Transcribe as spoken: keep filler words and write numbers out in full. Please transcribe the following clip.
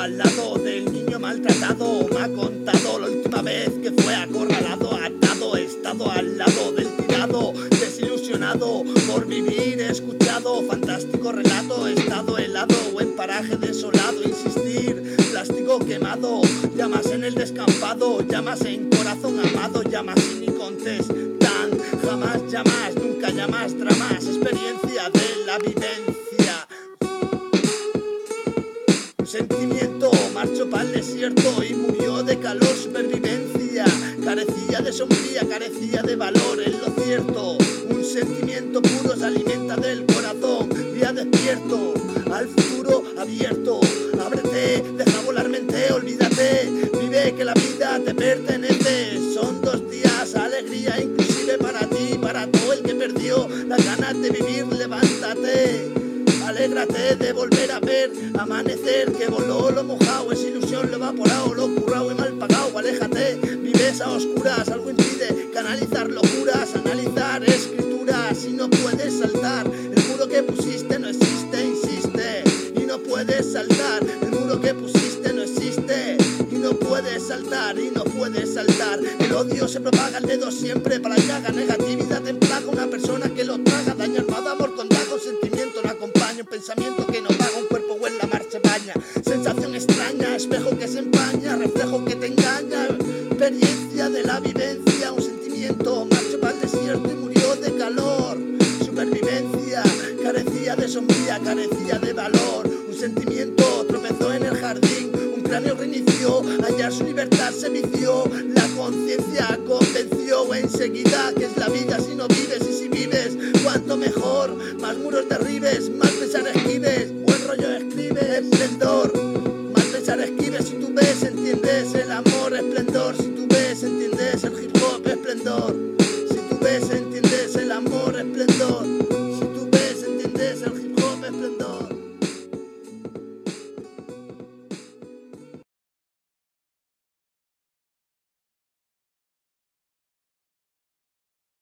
al lado del niño maltratado. Me ha contado la última vez que fue acorralado, atado. He estado al lado del tirado, desilusionado por vivir. He escuchado fantástico relato. He estado helado o en paraje desolado. Insistir, plástico quemado. Llamas en el descampado, llamas en corazón amado. Llamas y ni contestan, jamás llamas, nunca llamas. Dramas, experiencia de la vivencia. Un sentimiento marchó para el desierto y murió de calor, supervivencia. Carecía de sombría, carecía de valor en lo cierto. Un sentimiento puro se alimenta del corazón. Día despierto, al futuro abierto. Ábrete, deja volar mente, olvídate. Vive que la vida te pertenece. Son dos días, alegría inclusive para ti, para todo el que perdió las ganas de vivir. Levántate, alégrate de volver a ver amanecer que voló lo mojado. Es ilusión lo evaporado, lo currado y mal pagado. Aléjate, vives a oscuras, algo impide canalizar locuras, analizar escrituras. Y no puedes saltar, el muro que pusiste no existe, insiste. Y no puedes saltar, el muro que pusiste no existe. Y no puedes saltar, y no puedes saltar. El odio se propaga al dedo siempre para que haga negativo.